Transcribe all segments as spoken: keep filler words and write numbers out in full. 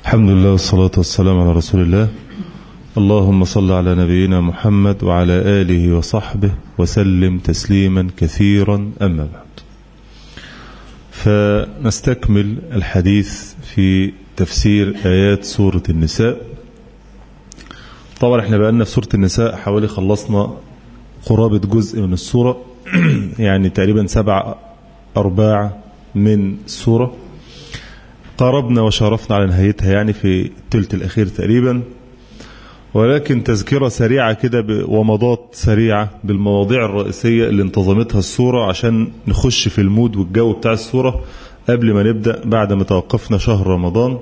الحمد لله والصلاة والسلام على رسول الله. اللهم صل على نبينا محمد وعلى آله وصحبه وسلم تسليما كثيرا، أما بعد. فنستكمل الحديث في تفسير آيات سورة النساء. طبعا احنا بقالنا في سورة النساء حوالي خلصنا قرابة جزء من السورة يعني تقريبا سبع أرباع من السورة، قربنا وشرفنا على نهايتها يعني في الثلث الأخير تقريبا، ولكن تذكرة سريعة كده ومضات سريعة بالمواضيع الرئيسية اللي انتظمتها السورة عشان نخش في المود والجو بتاع السورة قبل ما نبدأ بعد ما توقفنا شهر رمضان.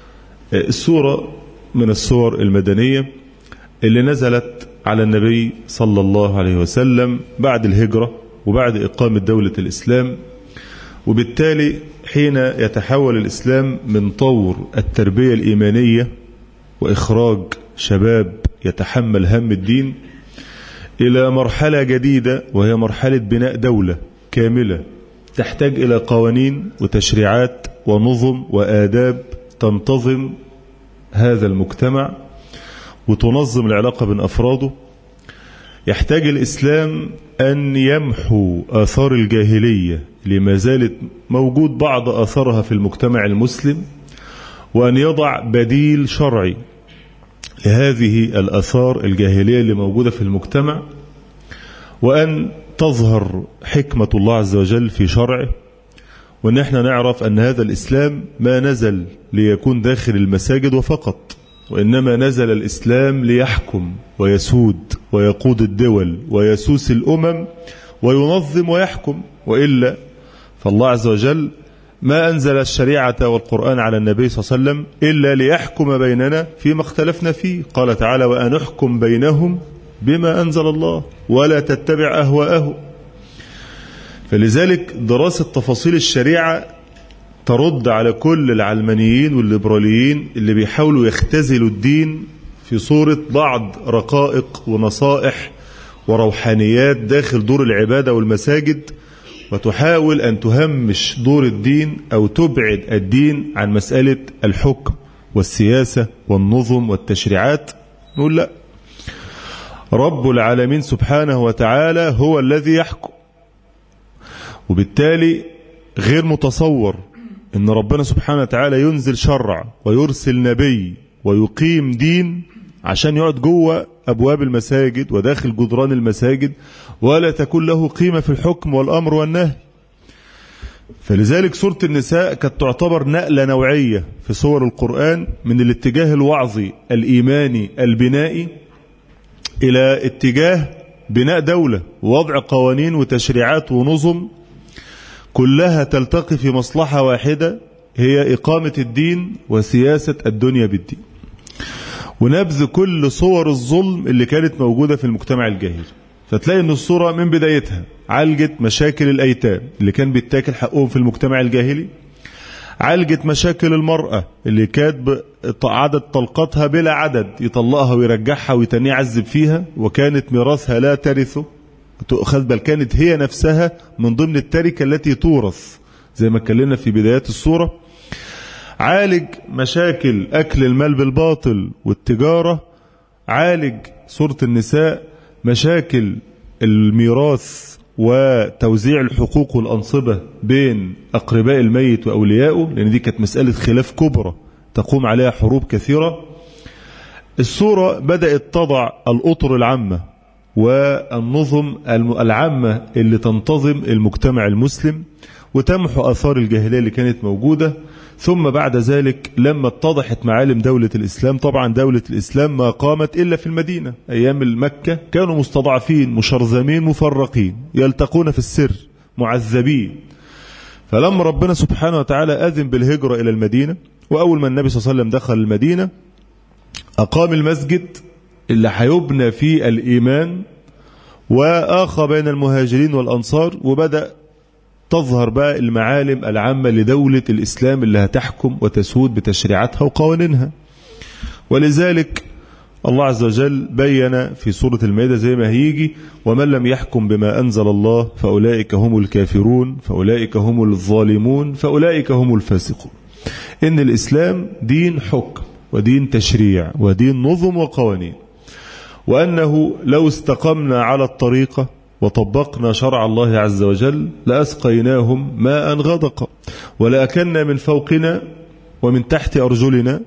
السورة من السور المدنية اللي نزلت على النبي صلى الله عليه وسلم بعد الهجرة وبعد إقامة دولة الإسلام، وبالتالي حين يتحول الإسلام من طور التربية الإيمانية وإخراج شباب يتحمل هم الدين إلى مرحلة جديدة، وهي مرحلة بناء دولة كاملة تحتاج إلى قوانين وتشريعات ونظم وآداب تنتظم هذا المجتمع وتنظم العلاقة بين أفراده. يحتاج الإسلام أن يمحو آثار الجاهلية اللي ما زالت موجود بعض آثارها في المجتمع المسلم، وأن يضع بديل شرعي لهذه الآثار الجاهلية اللي موجودة في المجتمع، وأن تظهر حكمة الله عز وجل في شرعه، وأن احنا نعرف أن هذا الإسلام ما نزل ليكون داخل المساجد وفقط، وإنما نزل الإسلام ليحكم ويسود ويقود الدول ويسوس الأمم وينظم ويحكم، وإلا فالله عز وجل ما أنزل الشريعة والقرآن على النبي صلى الله عليه وسلم إلا ليحكم بيننا فيما اختلفنا فيه. قال تعالى: وأن احكم بينهم بما أنزل الله ولا تتبع أهواءهم. فلذلك دراسة تفاصيل الشريعة ترد على كل العلمانيين والليبراليين اللي بيحاولوا يختزلوا الدين في صورة بعض رقائق ونصائح وروحانيات داخل دور العبادة والمساجد، وتحاول أن تهمش دور الدين أو تبعد الدين عن مسألة الحكم والسياسة والنظم والتشريعات. نقول لا، رب العالمين سبحانه وتعالى هو الذي يحكم، وبالتالي غير متصور إن ربنا سبحانه وتعالى ينزل شرع ويرسل نبي ويقيم دين عشان يقعد جوه أبواب المساجد وداخل جدران المساجد ولا تكون له قيمة في الحكم والأمر والنهي. فلذلك سورة النساء كانت تعتبر نقلة نوعية في سور القرآن من الاتجاه الوعظي الإيماني البنائي إلى اتجاه بناء دولة ووضع قوانين وتشريعات ونظم كلها تلتقي في مصلحة واحدة، هي إقامة الدين وسياسة الدنيا بالدين، ونبذ كل صور الظلم اللي كانت موجودة في المجتمع الجاهلي. فتلاقي ان الصورة من بدايتها عالجت مشاكل الأيتام اللي كان بيتاكل حقهم في المجتمع الجاهلي، عالجت مشاكل المرأة اللي كانت عدد طلقاتها بلا عدد، يطلقها ويرجعها ويتني يعذب فيها، وكانت ميراثها لا ترثه تؤخذ، بل كانت هي نفسها من ضمن التركة التي تورث زي ما اتكلمنا في بدايات السورة. عالج مشاكل أكل المال بالباطل والتجارة، عالج سورة النساء مشاكل الميراث وتوزيع الحقوق والأنصبة بين أقرباء الميت وأوليائه، لأن دي كانت مسألة خلاف كبرى تقوم عليها حروب كثيرة. السورة بدأت تضع الأطر العامة والنظم العامة اللي تنتظم المجتمع المسلم وتمحو آثار الجاهلية اللي كانت موجودة. ثم بعد ذلك لما اتضحت معالم دولة الإسلام، طبعا دولة الإسلام ما قامت إلا في المدينة، أيام المكة كانوا مستضعفين مشرذمين مفرقين يلتقون في السر معذبين. فلما ربنا سبحانه وتعالى أذن بالهجرة إلى المدينة، وأول ما النبي صلى الله عليه وسلم دخل المدينة أقام المسجد اللي هيبنى فيه الإيمان وآخى بين المهاجرين والأنصار، وبدأ تظهر بقى المعالم العامة لدولة الإسلام اللي هتحكم وتسود بتشريعاتها وقوانينها. ولذلك الله عز وجل بين في سورة المائدة زي ما هيجي: ومن لم يحكم بما أنزل الله فأولئك هم الكافرون فأولئك هم الظالمون فأولئك هم الفاسقون. إن الإسلام دين حكم ودين تشريع ودين نظم وقوانين، وأنه لو استقمنا على الطريقة وطبقنا شرع الله عز وجل لأسقيناهم ماء غدقا ولأكلنا من فوقنا ومن تحت أرجلنا،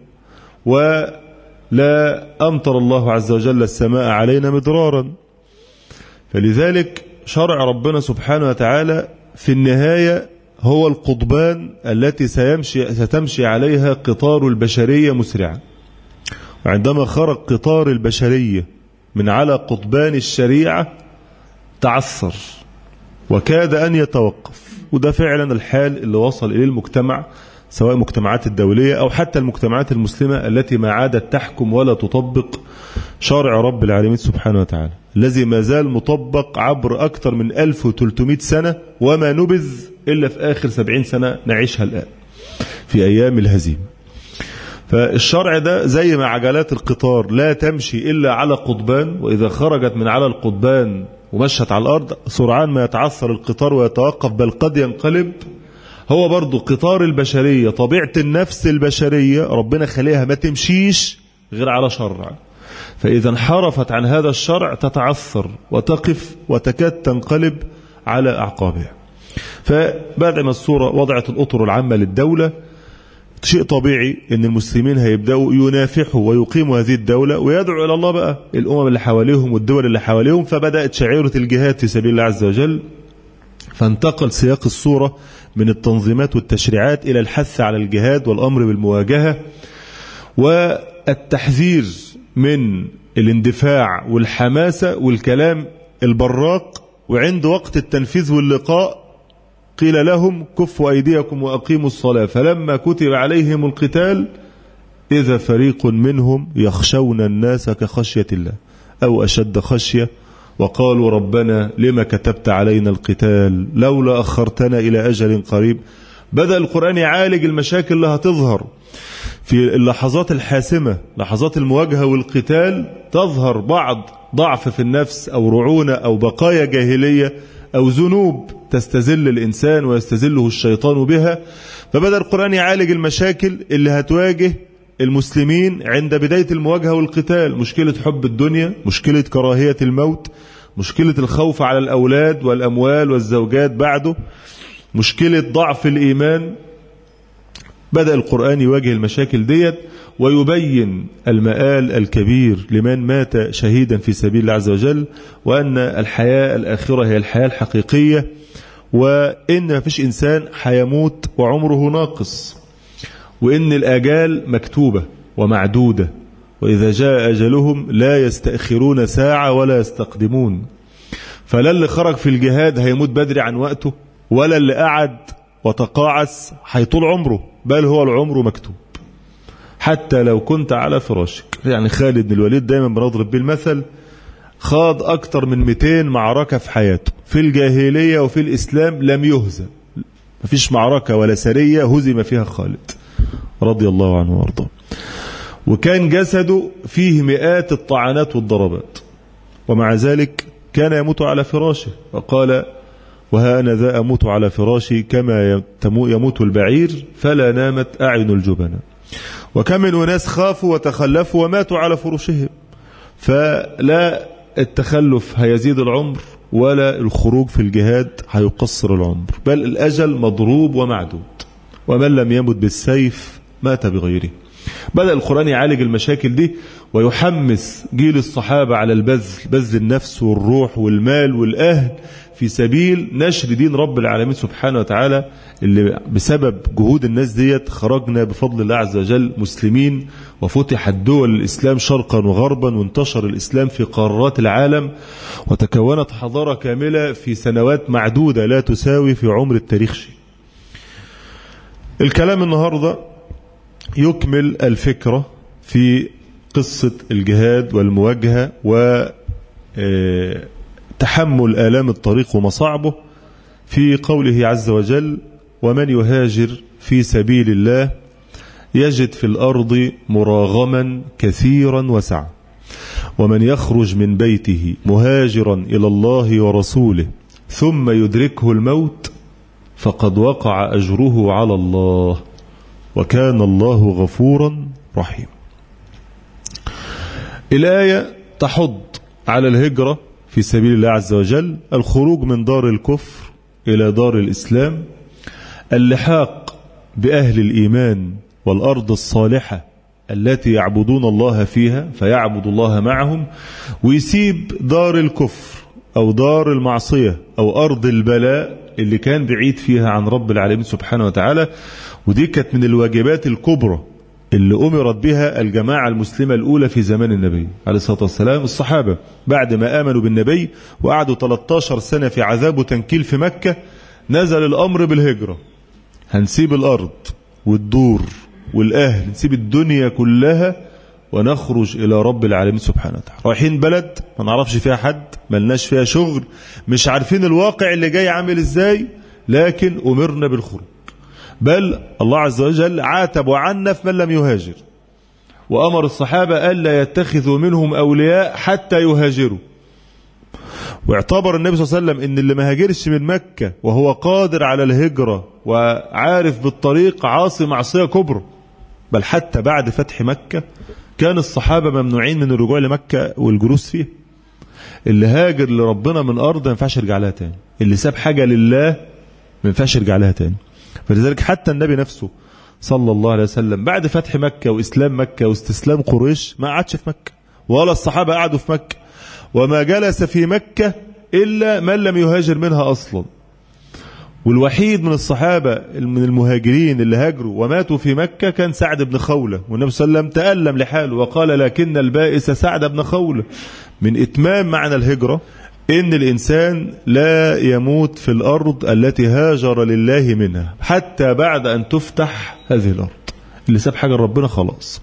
ولا أمطر الله عز وجل السماء علينا مدرارا. فلذلك شرع ربنا سبحانه وتعالى في النهاية هو القضبان التي سيمشي ستمشي عليها قطار البشرية مسرعا. وعندما خرج قطار البشرية من على قضبان الشريعة تعثر وكاد أن يتوقف، وده فعلا الحال اللي وصل إليه المجتمع، سواء المجتمعات الدولية أو حتى المجتمعات المسلمة التي ما عادت تحكم ولا تطبق شرع رب العالمين سبحانه وتعالى، الذي ما زال مطبق عبر أكثر من ألف وثلاثمائة سنة وما نبذ إلا في آخر سبعين سنة نعيشها الآن في أيام الهزيمة. فالشرع ده زي ما عجلات القطار لا تمشي إلا على قضبان، وإذا خرجت من على القضبان ومشت على الأرض سرعان ما يتعثر القطار ويتوقف بل قد ينقلب. هو برضو قطار البشرية، طبيعة النفس البشرية ربنا خليها ما تمشيش غير على شرع، فإذا انحرفت عن هذا الشرع تتعثر وتقف وتكاد تنقلب على أعقابها. فبعد ما الصورة وضعت الأطر العامة للدولة، شيء طبيعي أن المسلمين هيبدأوا ينافحوا ويقيموا هذه الدولة ويدعوا إلى الله بقى الأمم اللي حواليهم والدول اللي حواليهم، فبدأت شعيرة الجهاد في سبيل الله عز وجل. فانتقل سياق الصورة من التنظيمات والتشريعات إلى الحث على الجهاد والأمر بالمواجهة والتحذير من الاندفاع والحماسة والكلام البراق، وعند وقت التنفيذ واللقاء قيل لهم كفوا أيديكم وأقيموا الصلاة، فلما كتب عليهم القتال إذا فريق منهم يخشون الناس كخشية الله أو أشد خشية وقالوا ربنا لما كتبت علينا القتال لولا أخرتنا إلى أجل قريب. بدأ القرآن يعالج المشاكل اللي هتظهر في اللحظات الحاسمة، لحظات المواجهة والقتال، تظهر بعض ضعف في النفس أو رعونة أو بقايا جاهلية أو ذنوب تستزل الإنسان ويستزله الشيطان بها. فبدأ القرآن يعالج المشاكل اللي هتواجه المسلمين عند بداية المواجهة والقتال، مشكلة حب الدنيا، مشكلة كراهية الموت، مشكلة الخوف على الأولاد والأموال والزوجات بعده، مشكلة ضعف الإيمان. بدأ القرآن يواجه المشاكل ديت ويبين المآل الكبير لمن مات شهيدا في سبيل الله عز وجل، وأن الحياة الآخرة هي الحياة الحقيقية، وإن ما فيش إنسان حيموت وعمره ناقص، وإن الآجال مكتوبة ومعدودة، وإذا جاء أجلهم لا يستأخرون ساعة ولا يستقدمون. فلا اللي خرج في الجهاد هيموت بدري عن وقته، ولا اللي قعد وتقاعس هيطول عمره، بل هو العمر مكتوب حتى لو كنت على فراشك. يعني خالد بن الوليد دايما بنضرب بالمثل، خاض أكتر من مئتين معركة في حياته، في الجاهلية وفي الإسلام لم يهزم، مفيش معركة ولا سرية هزم فيها خالد رضي الله عنه وارضاه. وكان جسده فيه مئات الطعنات والضربات، ومع ذلك كان يموت على فراشه، وقال وها أنا ذا أموت على فراشي كما يموت البعير فلا نامت أعين الجبناء. وكم من أناس خافوا وتخلفوا وماتوا على فراشهم. فلا التخلف هيزيد العمر ولا الخروج في الجهاد هيقصر العمر، بل الأجل مضروب ومعدود، ومن لم يمت بالسيف مات بغيره. بدأ القرآن يعالج المشاكل دي ويحمس جيل الصحابة على البذل، بذل النفس والروح والمال والأهل في سبيل نشر دين رب العالمين سبحانه وتعالى، اللي بسبب جهود الناس ديت خرجنا بفضل الله عز وجل مسلمين، وفتحت دول الإسلام شرقا وغربا، وانتشر الإسلام في قارات العالم، وتكونت حضارة كاملة في سنوات معدودة لا تساوي في عمر التاريخ شيء. الكلام النهاردة يكمل الفكرة في قصة الجهاد والمواجهة وتحمل آلام الطريق ومصاعبه، في قوله عز وجل ومن يهاجر في سبيل الله يجد في الأرض مراغما كثيرا وسعا ومن يخرج من بيته مهاجرا إلى الله ورسوله ثم يدركه الموت فقد وقع أجره على الله وكان الله غفورا رحيما. الآية تحض على الهجرة في سبيل الله عز وجل، الخروج من دار الكفر إلى دار الإسلام، اللحاق بأهل الإيمان والأرض الصالحة التي يعبدون الله فيها فيعبد الله معهم، ويسيب دار الكفر أو دار المعصية أو أرض البلاء اللي كان بعيد فيها عن رب العالمين سبحانه وتعالى. ودي كانت من الواجبات الكبرى اللي أمرت بها الجماعة المسلمة الأولى في زمان النبي عليه الصلاة والسلام. الصحابة بعد ما آمنوا بالنبي وقعدوا ثلاثة عشر سنة في عذاب وتنكيل في مكة، نزل الأمر بالهجرة. هنسيب الأرض والدور والأهل، نسيب الدنيا كلها ونخرج إلى رب العالمين سبحانه وتعالى. رايحين بلد ما نعرفش فيها حد، ملناش فيها شغل، مش عارفين الواقع اللي جاي عامل إزاي، لكن أمرنا بالخروج. بل الله عز وجل عاتب وعنف من لم يهاجر، وأمر الصحابة ألا يتخذوا منهم أولياء حتى يهاجروا. واعتبر النبي صلى الله عليه وسلم إن اللي ما هاجرش من مكة وهو قادر على الهجرة وعارف بالطريق عاصي معصية كبرى. بل حتى بعد فتح مكة كان الصحابة ممنوعين من الرجوع لمكة والجلوس فيه. اللي هاجر لربنا من أرض ما ينفعش يرجع لها تاني، اللي ساب حاجة لله ما ينفعش يرجع لها تاني. فلذلك حتى النبي نفسه صلى الله عليه وسلم بعد فتح مكة وإسلام مكة واستسلام قريش ما قعدش في مكة، ولا الصحابة قعدوا في مكة، وما جلس في مكة إلا من لم يهاجر منها أصلا. والوحيد من الصحابة من المهاجرين اللي هاجروا وماتوا في مكة كان سعد بن خولة، والنبي صلى الله عليه وسلم تألم لحاله وقال لكن البائس سعد بن خولة. من إتمام معنى الهجرة إن الإنسان لا يموت في الأرض التي هاجر لله منها حتى بعد أن تفتح هذه الأرض. اللي ساب حاجة ربنا خلاص.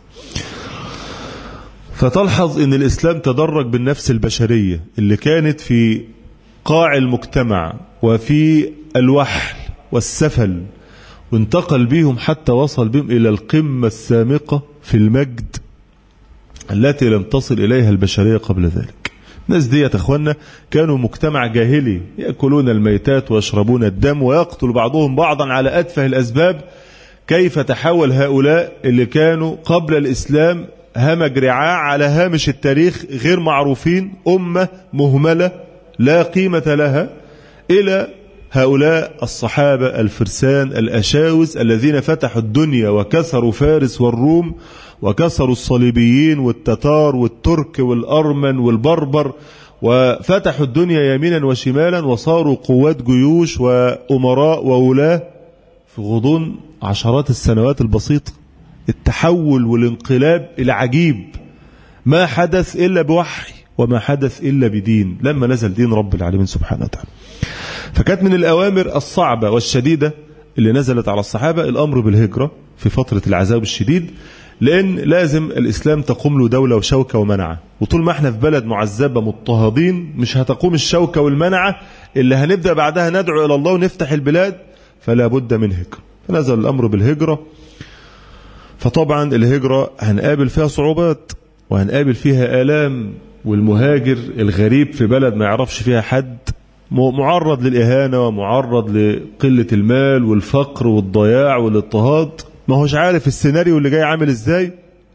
فتلحظ إن الإسلام تدرج بالنفس البشرية اللي كانت في قاع المجتمع وفي الوحل والسفل، وانتقل بهم حتى وصل بهم إلى القمة السامقة في المجد التي لم تصل إليها البشرية قبل ذلك. الناس دي يا اخوانا كانوا مجتمع جاهلي، يأكلون الميتات ويشربون الدم ويقتل بعضهم بعضا على أتفه الأسباب. كيف تحول هؤلاء اللي كانوا قبل الإسلام همج رعاع على هامش التاريخ غير معروفين، أمة مهملة لا قيمة لها، إلى هؤلاء الصحابة الفرسان الأشاوس الذين فتحوا الدنيا وكسروا فارس والروم وكسروا الصليبيين والتتار والترك والأرمن والبربر، وفتحوا الدنيا يمينا وشمالا وصاروا قوات جيوش وأمراء وولاة في غضون عشرات السنوات البسيطة. التحول والانقلاب العجيب ما حدث إلا بوحي وما حدث إلا بدين لما نزل دين رب العالمين سبحانه وتعالى. فكانت من الأوامر الصعبة والشديدة اللي نزلت على الصحابة الأمر بالهجرة في فترة العذاب الشديد، لأن لازم الإسلام تقوم له دولة وشوكة ومنعة. وطول ما احنا في بلد معذبة مضطهدين مش هتقوم الشوكة والمنعة اللي هنبدأ بعدها ندعو إلى الله ونفتح البلاد، فلا بد من هجرة. فنزل الأمر بالهجرة. فطبعا الهجرة هنقابل فيها صعوبات وهنقابل فيها آلام، والمهاجر الغريب في بلد ما يعرفش فيها حد معرض للإهانة ومعرض لقلة المال والفقر والضياع والاضطهاد، ما هوش عارف السيناريو اللي جاي عامل ازاي.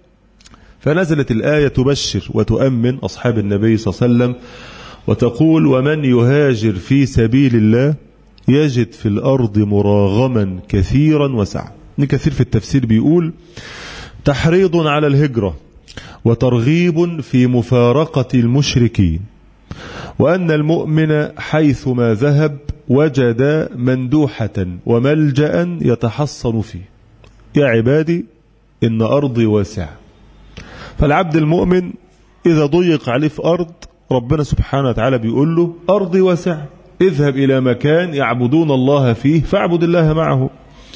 فنزلت الآية تبشر وتؤمن أصحاب النبي صلى الله عليه وسلم وتقول ومن يهاجر في سبيل الله يجد في الأرض مراغما كثيرا وسعا. ابن كثير في التفسير بيقول تحريض على الهجرة وترغيب في مفارقة المشركين، وأن المؤمن حيثما ذهب وجد مندوحة وملجأ يتحصن فيه. يا عبادي إن أرضي واسعة. فالعبد المؤمن إذا ضيق عليه في أرض ربنا سبحانه وتعالى بيقول له أرضي واسعة، اذهب إلى مكان يعبدون الله فيه فاعبد الله معه.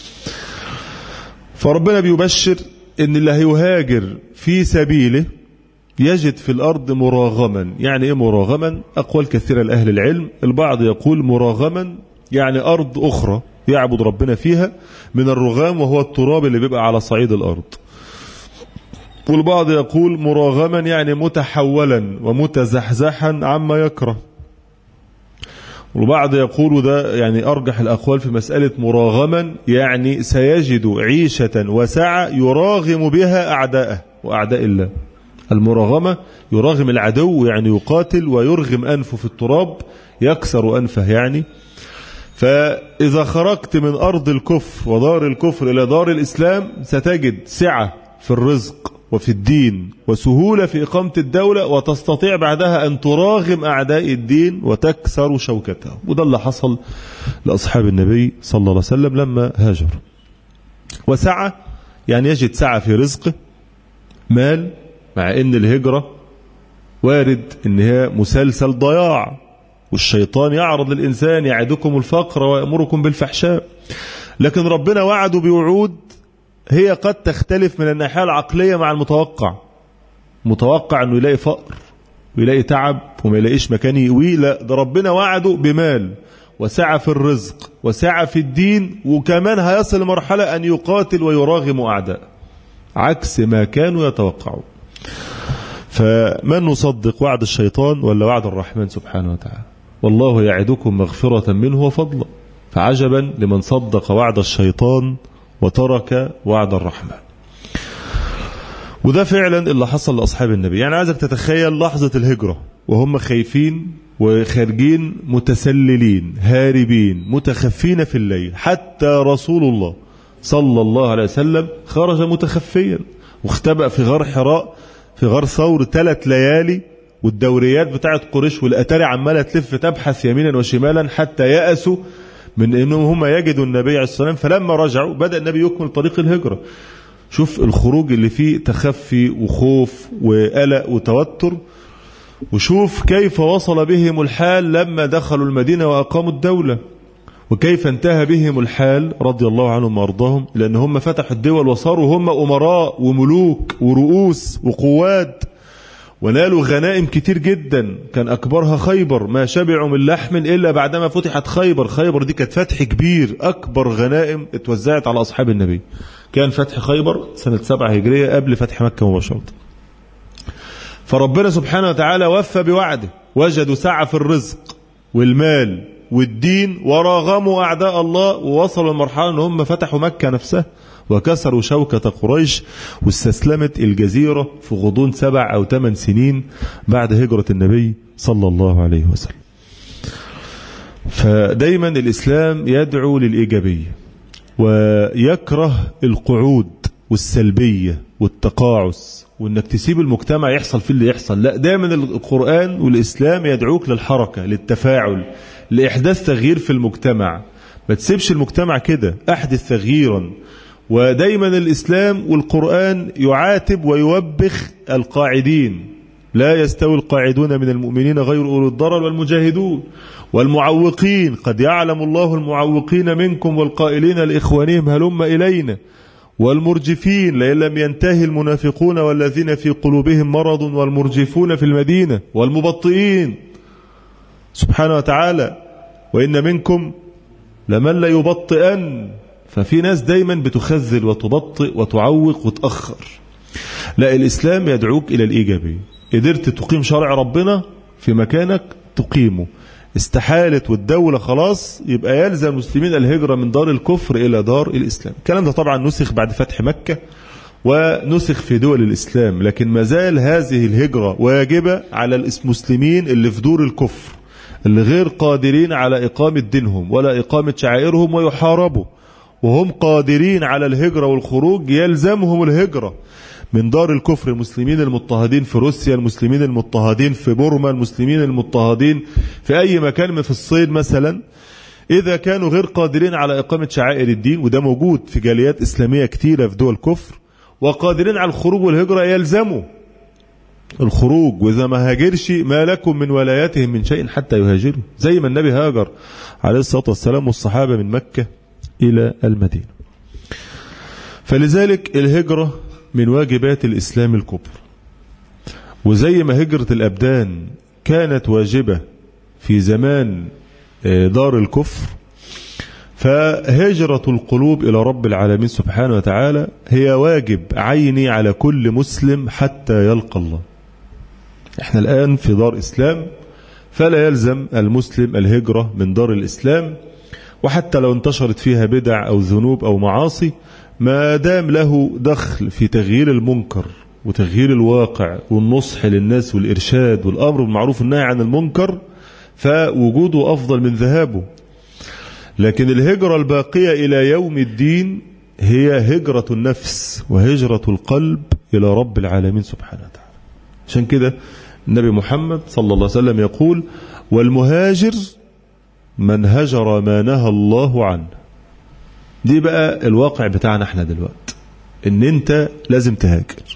فربنا بيبشر إن اللي هيهاجر في سبيله يجد في الأرض مراغما. يعني إيه مراغما؟ أقوال كثيرة لأهل العلم. البعض يقول مراغما يعني أرض أخرى يعبد ربنا فيها من الرغام، وهو التراب اللي بيبقى على صعيد الأرض. والبعض يقول مراغما يعني متحولا ومتزحزحا عما يكره. وبعض يقول ده يعني أرجح الأقوال في مسألة مراغما، يعني سيجد عيشة وسعة يراغم بها أعداءه وأعداء الله. المراغمة يراغم العدو يعني يقاتل ويرغم أنفه في التراب، يكسر أنفه يعني. فإذا خرجت من أرض الكفر ودار الكفر إلى دار الإسلام ستجد سعة في الرزق وفي الدين وسهولة في إقامة الدولة، وتستطيع بعدها أن تراغم أعداء الدين وتكسر شوكتهم. وده اللي حصل لأصحاب النبي صلى الله عليه وسلم لما هاجر. وسعة يعني يجد سعة في رزقه، مال، مع أن الهجرة وارد أنها مسلسل ضياع، والشيطان يعرض للإنسان يعدكم الفقر ويأمركم بالفحشاء، لكن ربنا وعده بوعود هي قد تختلف من الناحية العقلية مع المتوقع. متوقع أنه يلاقي فقر ويلاقي تعب وما يلاقيش مكان يقويه، لا، ده ربنا وعده بمال وسعة في الرزق وسعة في الدين، وكمان هيصل لمرحلة أن يقاتل ويراغم أعداء عكس ما كانوا يتوقعون. فمن نصدق وعد الشيطان ولا وعد الرحمن سبحانه وتعالى؟ والله يعدكم مغفرة منه وفضلا، فعجبا لمن صدق وعد الشيطان وترك وعد الرحمن. وده فعلا اللي حصل لأصحاب النبي. يعني عايزك تتخيل لحظة الهجرة وهم خايفين وخارجين متسللين هاربين متخفين في الليل، حتى رسول الله صلى الله عليه وسلم خرج متخفيا واختبأ في غار حراء في غار ثور ثلاث ليالي، والدوريات بتاعت قريش والأتاري عمالة تلف تبحث يمينا وشمالا حتى يأسوا من انهم هم يجدوا النبي عليه الصلاة والسلام. فلما رجعوا بدأ النبي يكمل طريق الهجرة. شوف الخروج اللي فيه تخفي وخوف وقلق وتوتر، وشوف كيف وصل بهم الحال لما دخلوا المدينة وأقاموا الدولة، وكيف انتهى بهم الحال رضي الله عنهم وارضاهم، لأن هم فتحوا الدول وصاروا هم أمراء وملوك ورؤوس وقوات، ونالوا غنائم كتير جدا كان أكبرها خيبر، ما شبعوا من لحم إلا بعدما فتحت خيبر. خيبر دي كانت فتح كبير، أكبر غنائم اتوزعت على أصحاب النبي. كان فتح خيبر سنة سبعة هجرية قبل فتح مكة مباشرة. فربنا سبحانه وتعالى وفى بوعده، وجدوا سعة في الرزق والمال والدين وراغموا أعداء الله، ووصلوا لمرحلة أن هم فتحوا مكة نفسها وكسروا شوكة قريش، واستسلمت الجزيرة في غضون سبع أو ثمان سنين بعد هجرة النبي صلى الله عليه وسلم. فدايما الإسلام يدعو للإيجابية ويكره القعود والسلبية والتقاعس وإنك تسيب المجتمع يحصل فيه اللي يحصل. لا، دايما القرآن والإسلام يدعوك للحركة، للتفاعل، لإحداث تغيير في المجتمع. ما تسيبش المجتمع كده، أحدث تغييرا. ودايما الإسلام والقرآن يعاتب ويوبخ القاعدين. لا يستوي القاعدون من المؤمنين غير أولي الضرر والمجاهدون والمعوقين، قد يعلم الله المعوقين منكم والقائلين لإخوانهم هلم إلينا، والمرجفين لئن لم ينتهي المنافقون والذين في قلوبهم مرض والمرجفون في المدينة والمبطئين. سبحانه وتعالى وإن منكم لمن لا يبطئن. ففي ناس دايما بتخذل وتبطئ وتعوق وتأخر. لا، الإسلام يدعوك إلى الإيجابية. قدرت تقيم شرع ربنا في مكانك تقيمه، استحالت والدولة خلاص، يبقى يلزم المسلمين الهجرة من دار الكفر إلى دار الإسلام. الكلام ده طبعا نسخ بعد فتح مكة ونسخ في دول الإسلام، لكن ما زال هذه الهجرة واجبة على المسلمين اللي في دور الكفر، اللي غير قادرين على إقامة دينهم ولا إقامة شعائرهم ويحاربوا، وهم قادرين على الهجرة والخروج يلزمهم الهجرة من دار الكفر. المسلمين المضطهدين في روسيا، المسلمين المضطهدين في بورما، المسلمين المضطهدين في أي مكان في الصين مثلا، إذا كانوا غير قادرين على إقامة شعائر الدين، وده موجود في جاليات إسلامية كتيرة في دول كفر، وقادرين على الخروج والهجرة، يلزموا الخروج. وإذا ما هاجرش ما لكم من ولايتهم من شيء حتى يهاجروا، زي ما النبي هاجر عليه الصلاة والسلام والصحابة من مكة إلى المدينة. فلذلك الهجرة من واجبات الإسلام الكبرى. وزي ما هجرة الأبدان كانت واجبة في زمان دار الكفر، فهجرة القلوب إلى رب العالمين سبحانه وتعالى هي واجب عيني على كل مسلم حتى يلقى الله. احنا الآن في دار إسلام، فلا يلزم المسلم الهجرة من دار الإسلام، وحتى لو انتشرت فيها بدع أو ذنوب أو معاصي، ما دام له دخل في تغيير المنكر وتغيير الواقع والنصح للناس والإرشاد والأمر بالمعروف والنهي عن المنكر، فوجوده أفضل من ذهابه. لكن الهجرة الباقية إلى يوم الدين هي هجرة النفس وهجرة القلب إلى رب العالمين سبحانه وتعالى. عشان كده النبي محمد صلى الله عليه وسلم يقول: والمهاجر من هجر ما نهى الله عنه. دي بقى الواقع بتاعنا احنا دلوقتي، ان انت لازم تهاجر.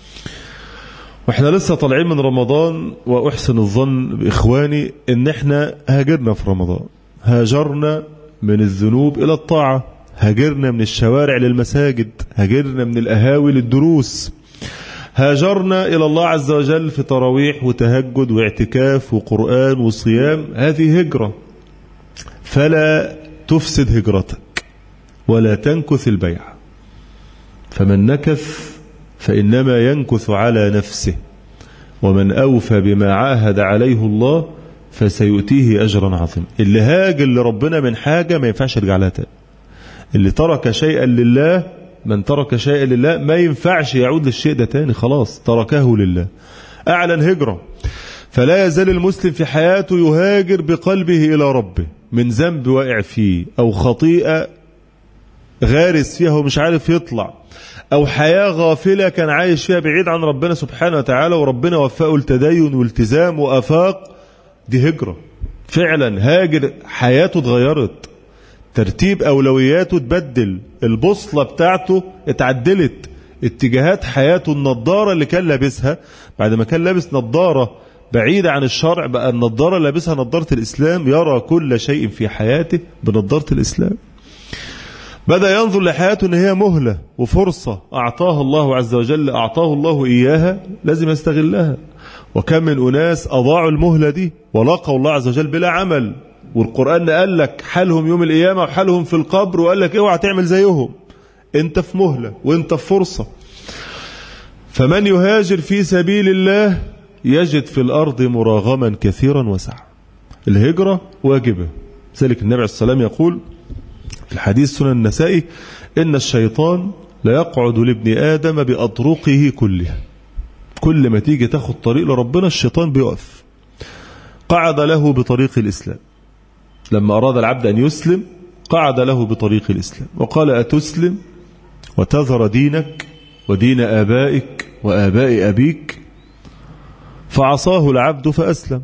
واحنا لسه طالعين من رمضان، واحسن الظن باخواني ان احنا هاجرنا في رمضان، هاجرنا من الذنوب الى الطاعة، هاجرنا من الشوارع للمساجد، هاجرنا من القهاوي للدروس، هاجرنا إلى الله عز وجل في تراويح وتهجد واعتكاف وقرآن وصيام. هذه هجرة، فلا تفسد هجرتك ولا تنكث البيع. فمن نكث فإنما ينكث على نفسه، ومن أوفى بما عاهد عليه الله فسيؤتيه أجرا عظيما. اللي هاجر لربنا من حاجة ما ينفعش يرجع لها تاني. اللي ترك شيئا لله، من ترك شيئا لله ما ينفعش يعود للشيء ده تاني، خلاص تركه لله، أعلن هجرة. فلا يزال المسلم في حياته يهاجر بقلبه إلى ربه من ذنب واقع فيه، أو خطيئة غارس فيها ومش عارف يطلع، أو حياة غافلة كان عايش فيها بعيد عن ربنا سبحانه وتعالى، وربنا وفقه التدين والتزام وأفاق. دي هجرة فعلا، هاجر، حياته اتغيرت، ترتيب أولوياته اتبدل، البوصلة بتاعته اتعدلت، اتجاهات حياته، النضارة اللي كان لابسها بعد ما كان لابس نضارة بعيدة عن الشرع، بقى النضارة اللي لابسها نضارة الإسلام، يرى كل شيء في حياته بنضارة الإسلام. بدأ ينظر لحياته ان هي مهلة وفرصة أعطاها الله عز وجل، أعطاه الله إياها، لازم يستغلها. وكم من أناس أضاعوا المهلة دي ولقوا الله عز وجل بلا عمل، والقرآن قال لك حالهم يوم القيامة وحالهم في القبر، وقال لك اوعى تعمل زيهم، انت في مهلة وانت في فرصة. فمن يهاجر في سبيل الله يجد في الأرض مراغما كثيرا وسعا. الهجرة واجبة، ذلك النبي عليه الصلاة والسلام يقول في الحديث سنن النسائي: إن الشيطان لا يقعد لابن آدم بأطرقه كلها. كل ما تيجي تاخد طريق لربنا الشيطان بيقف. قعد له بطريق الإسلام، لما أراد العبد أن يسلم قعد له بطريق الإسلام وقال: أتسلم وتذر دينك ودين آبائك وآباء أبيك؟ فعصاه العبد فأسلم.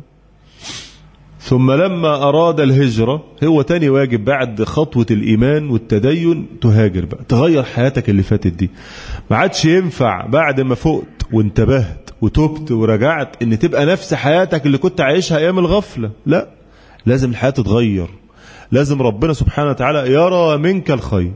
ثم لما أراد الهجرة، هو تاني واجب بعد خطوة الإيمان والتدين، تهاجر بقى، تغير حياتك اللي فاتت دي. ما عادش ينفع بعد ما فقت وانتبهت وتبت ورجعت ان تبقى نفس حياتك اللي كنت عايشها ايام الغفلة، لا، لازم الحياة تتغير، لازم ربنا سبحانه وتعالى يرى منك الخير.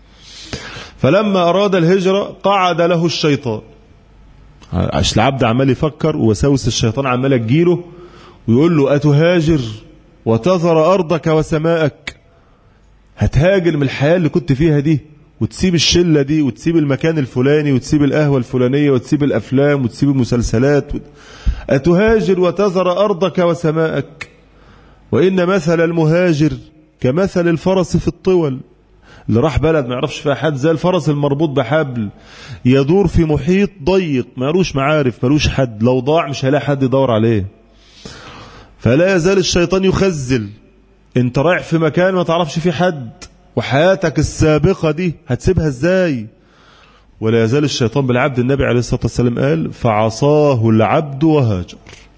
فلما أراد الهجرة قعد له الشيطان، عشان العبد عمال يفكر ووساوس الشيطان عمال تجيله ويقول له: أتهاجر وتذر أرضك وسماءك؟ هتهاجر من الحياة اللي كنت فيها دي وتسيب الشلة دي وتسيب المكان الفلاني وتسيب القهوة الفلانية وتسيب الأفلام وتسيب المسلسلات؟ أتهاجر وتذر أرضك وسماءك؟ وإن مثل المهاجر كمثل الفرس في الطول، اللي راح بلد ما يعرفش فيها حد، زي الفرس المربوط بحبل يدور في محيط ضيق، ما يروش معارف، ملوش حد، لو ضاع مش هيلاقي حد يدور عليه. فلا يزال الشيطان يخزل، انت رايح في مكان ما تعرفش فيه حد، وحياتك السابقة دي هتسيبها ازاي؟ ولا يزال الشيطان بالعبد. النبي عليه الصلاة والسلام قال: فعصاه العبد وهاجر.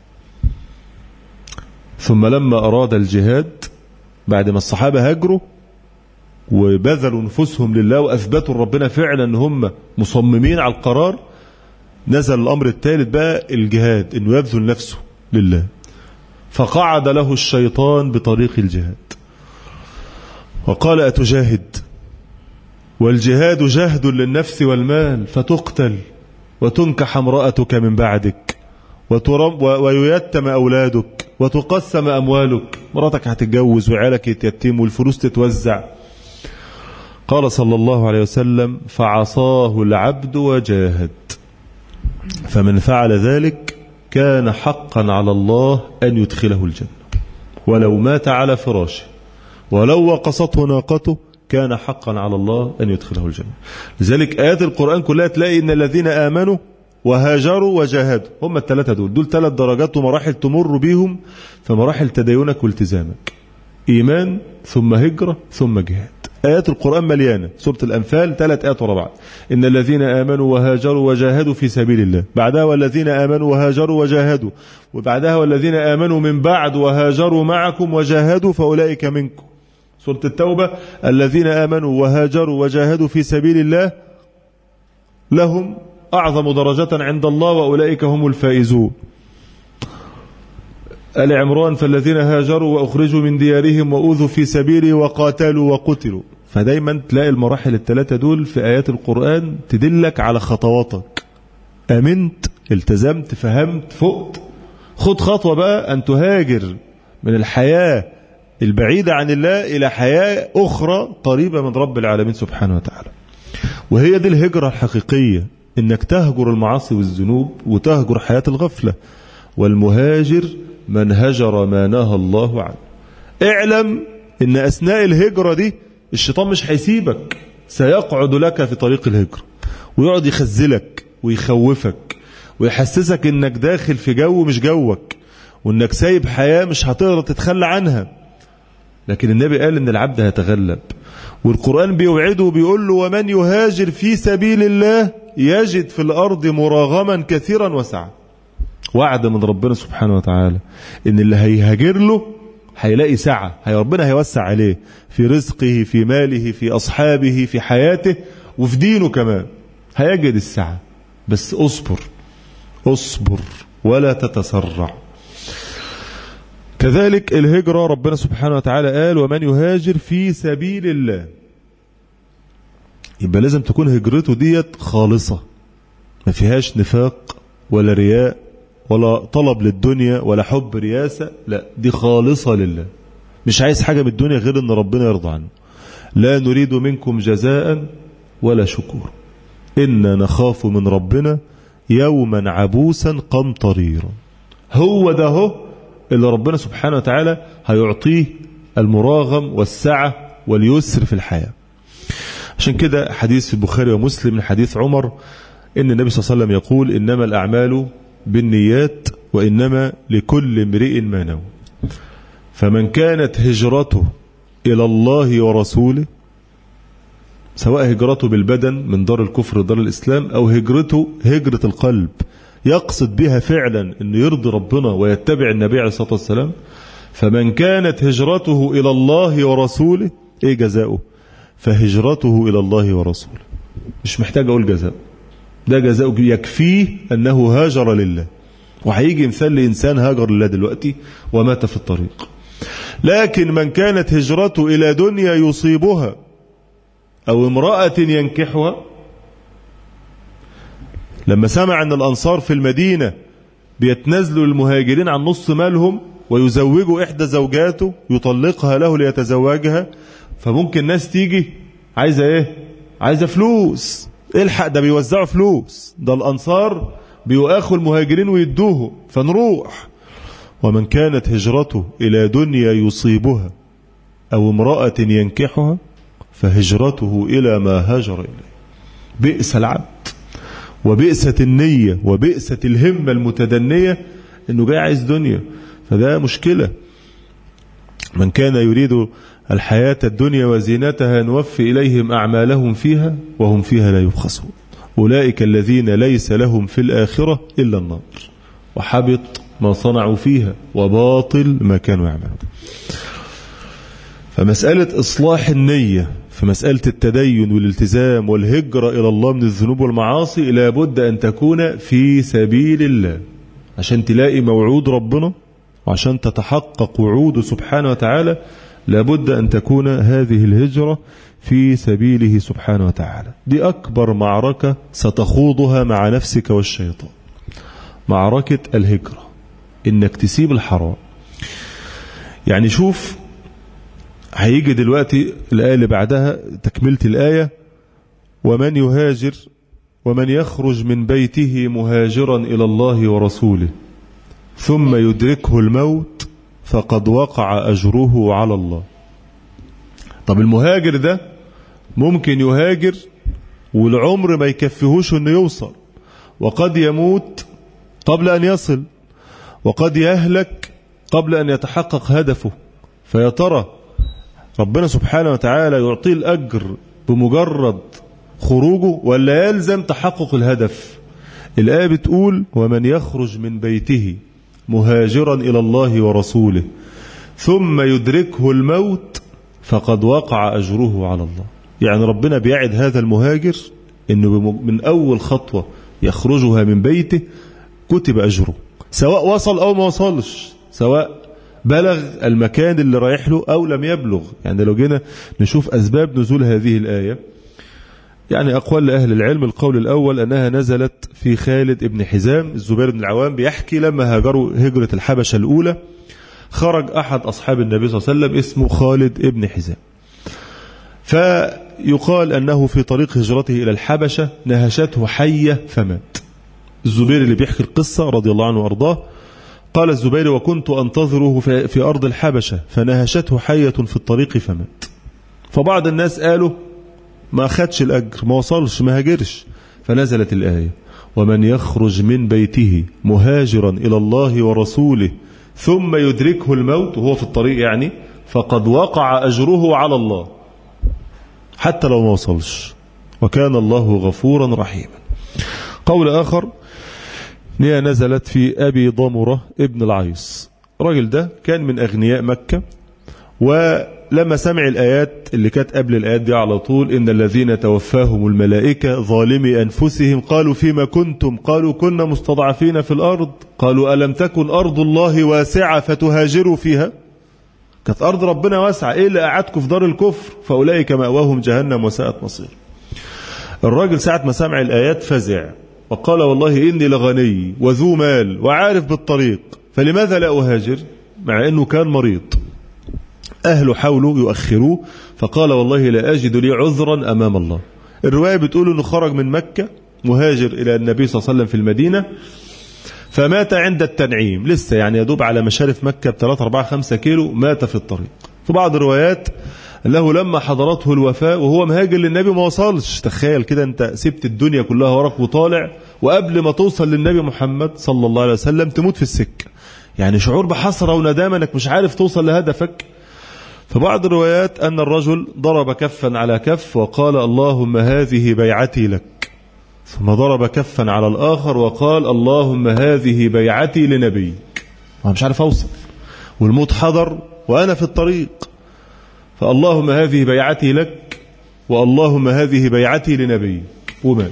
ثم لما أراد الجهاد، بعد ما الصحابة هاجروا وبذلوا نفوسهم لله وأثبتوا ربنا فعلا أن هم مصممين على القرار، نزل الأمر الثالث بقى، الجهاد، أنه يبذل نفسه لله. فقعد له الشيطان بطريق الجهاد وقال: أتجاهد؟ والجهاد جهد للنفس والمال، فتقتل وتنكح امرأتك من بعدك ويتم أولادك وتقسم أموالك، مراتك هتتجوز وعيالك يتيتم والفلوس تتوزع. قال صلى الله عليه وسلم: فعصاه العبد وجاهد. فمن فعل ذلك كان حقا على الله أن يدخله الجنة ولو مات على فراشه، ولو وقصته ناقته كان حقا على الله أن يدخله الجنة. لذلك آيات القرآن كلها تلاقي إن الذين آمنوا وهاجروا وجاهدوا، هم الثلاثة دول دول ثلاث درجات ومراحل تمر بيهم في مراحل تدينك والتزامك: إيمان ثم هجرة ثم جهاد. آيات القرآن مليانة. سورة الأنفال ثلاث آيات ورا بعض: إن الذين آمنوا وهاجروا وجاهدوا في سبيل الله، بعدها والذين آمنوا وهاجروا وجاهدوا، وبعدها والذين آمنوا من بعد وهاجروا معكم وجاهدوا فأولئك منكم. سورة التوبة: الذين آمنوا وهاجروا وجاهدوا في سبيل الله لهم أعظم درجة عند الله وأولئك هم الفائزون. آل عمران: فالذين هاجروا وأخرجوا من ديارهم وأوذوا في سبيلي وقاتلوا وقتلوا. فدايما تلاقي المراحل الثلاثة دول في آيات القرآن تدلك على خطواتك. أمنت، التزمت، فهمت، فقت، خد خطوة بقى أن تهاجر من الحياة البعيدة عن الله إلى حياة أخرى قريبة من رب العالمين سبحانه وتعالى. وهي دي الهجرة الحقيقية، إنك تهجر المعاصي والذنوب وتهجر حياة الغفلة. والمهاجر من هجر ما نهى الله عنه. اعلم إن أثناء الهجرة دي الشيطان مش هيسيبك، سيقعد لك في طريق الهجرة ويقعد يخزلك ويخوفك ويحسسك إنك داخل في جو مش جوك، وإنك سايب حياة مش هتقدر تتخلى عنها. لكن النبي قال إن العبد هيتغلب، والقرآن بيوعده وبيقول له: ومن يهاجر في سبيل الله يجد في الأرض مراغما كثيرا وسعا. وعد من ربنا سبحانه وتعالى إن اللي هيهاجر له هيلاقي سعة، هي ربنا هيوسع عليه في رزقه، في ماله، في أصحابه، في حياته، وفي دينه كمان هيجد السعة. بس أصبر أصبر ولا تتسرع. كذلك الهجرة ربنا سبحانه وتعالى قال: ومن يهاجر في سبيل الله. يبقى لازم تكون هجرته ديت خالصة، ما فيهاش نفاق ولا رياء ولا طلب للدنيا ولا حب رياسة، لا، دي خالصة لله. مش عايز حاجة من الدنيا غير ان ربنا يرضى عنه. لا نريد منكم جزاء ولا شكور إنا نخاف من ربنا يوما عبوسا قمطريرا. هو ده هو اللي ربنا سبحانه وتعالى هيعطيه المراغم والسعة واليسر في الحياة. عشان كده حديث في البخاري ومسلم من حديث عمر إن النبي صلى الله عليه وسلم يقول: إنما الأعمال بالنيات وإنما لكل امرئ ما نوى. فمن كانت هجرته إلى الله ورسوله، سواء هجرته بالبدن من دار الكفر لدار الإسلام، أو هجرته هجرة القلب يقصد بها فعلا أنه يرضي ربنا ويتبع النبي عليه الصلاة والسلام، فمن كانت هجرته إلى الله ورسوله، إيه جزاؤه؟ فهجرته إلى الله ورسوله. مش محتاج أقول جزاؤه، ده جزاؤه يكفيه أنه هاجر لله. وهيجي مثال لإنسان هاجر لله دلوقتي ومات في الطريق. لكن من كانت هجرته إلى دنيا يصيبها أو امرأة ينكحها، لما سمع أن الأنصار في المدينة بيتنازلوا للمهاجرين عن نص مالهم ويزوجوا إحدى زوجاته يطلقها له ليتزوجها، فممكن ناس تيجي عايزة إيه؟ عايزة فلوس. الحق، ده بيوزعوا فلوس، ده الأنصار بيؤاخوا المهاجرين ويدوه، فنروح. ومن كانت هجرته إلى دنيا يصيبها أو امرأة ينكحها فهجرته إلى ما هاجر إليه. بئس العبد وبئست النية وبئست الهمة المتدنية إنه جاي عايز دنيا، فده مشكلة. من كان يريد الحياة الدنيا وزينتها نوفي إليهم أعمالهم فيها وهم فيها لا يبخسون. أولئك الذين ليس لهم في الآخرة إلا النار وحبط ما صنعوا فيها وباطل ما كانوا يعملون. فمسألة إصلاح النية في مسألة التدين والالتزام والهجرة إلى الله من الذنوب والمعاصي لابد أن تكون في سبيل الله، عشان تلاقي موعود ربنا وعشان تتحقق وعوده سبحانه وتعالى. لابد أن تكون هذه الهجرة في سبيله سبحانه وتعالى. دي أكبر معركة ستخوضها مع نفسك والشيطان، معركة الهجرة، إنك تسيب الحرام. يعني شوف، هيجي دلوقتي الآية اللي بعدها تكملة الآية: ومن يهاجر ومن يخرج من بيته مهاجرا إلى الله ورسوله ثم يدركه الموت فقد وقع أجره على الله. طب المهاجر ده ممكن يهاجر والعمر ما يكفيهوش انه يوصل، وقد يموت قبل أن يصل، وقد يهلك قبل أن يتحقق هدفه. فيا ترى ربنا سبحانه وتعالى يعطيه الأجر بمجرد خروجه ولا يلزم تحقق الهدف؟ الآية بتقول ومن يخرج من بيته مهاجرا إلى الله ورسوله ثم يدركه الموت فقد وقع أجره على الله. يعني ربنا بيعد هذا المهاجر إنه من أول خطوة يخرجها من بيته كتب أجره، سواء وصل أو ما وصلش، سواء بلغ المكان اللي رايح له أو لم يبلغ. يعني لو جينا نشوف أسباب نزول هذه الآية، يعني أقوال لأهل العلم، القول الأول أنها نزلت في خالد ابن حزام. الزبير بن العوام بيحكي لما هاجروا هجرة الحبشة الأولى خرج أحد أصحاب النبي صلى الله عليه وسلم اسمه خالد ابن حزام، فيقال أنه في طريق هجرته إلى الحبشة نهشته حية فمات. الزبير اللي بيحكي القصة رضي الله عنه وأرضاه قال الزبير وكنت أنتظره في أرض الحبشة فنهشته حية في الطريق فمات. فبعض الناس قالوا ما أخدش الأجر، ما وصلش، ما هاجرش. فنزلت الآية ومن يخرج من بيته مهاجرا إلى الله ورسوله ثم يدركه الموت وهو في الطريق يعني فقد وقع أجره على الله حتى لو ما وصلش، وكان الله غفورا رحيما. قول آخر هي نزلت في أبي ضمرة ابن العيص. الراجل ده كان من أغنياء مكة، ولما سمع الآيات اللي كانت قبل الآيات دي على طول إن الذين توفاهم الملائكة ظالمي أنفسهم قالوا فيما كنتم قالوا كنا مستضعفين في الأرض قالوا ألم تكن أرض الله واسعة فتهاجروا فيها. كانت أرض ربنا واسعة، إيه اللي قعدكم في دار الكفر؟ فأولئك مأواهم جهنم وساءت مصير. الراجل ساعة ما سمع الآيات فزع وقال والله إني لغني وذو مال وعارف بالطريق فلماذا لا أهاجر، مع أنه كان مريض. أهله حاولوا يؤخروه فقال والله لا أجد لي عذرا أمام الله. الرواية بتقول أنه خرج من مكة مهاجر إلى النبي صلى الله عليه وسلم في المدينة فمات عند التنعيم، لسه يعني يدوب على مشارف مكة بثلاثة أربعة خمسة كيلو، مات في الطريق. في بعض الروايات أنه لما حضرته الوفاة وهو مهاجر للنبي ما وصلش. تخيل كده أنت سبت الدنيا كلها وراك وطالع، وقبل ما توصل للنبي محمد صلى الله عليه وسلم تموت في السكة. يعني شعور بحسرة وندامة أنك مش عارف توصل لهدفك. فبعض الروايات أن الرجل ضرب كفا على كف وقال اللهم هذه بيعتي لك، ثم ضرب كفا على الآخر وقال اللهم هذه بيعتي لنبيك. أنا مش عارف أوصل والموت حضر وأنا في الطريق، فاللهم هذه بيعتي لك واللهم هذه بيعتي لنبيك، ومات.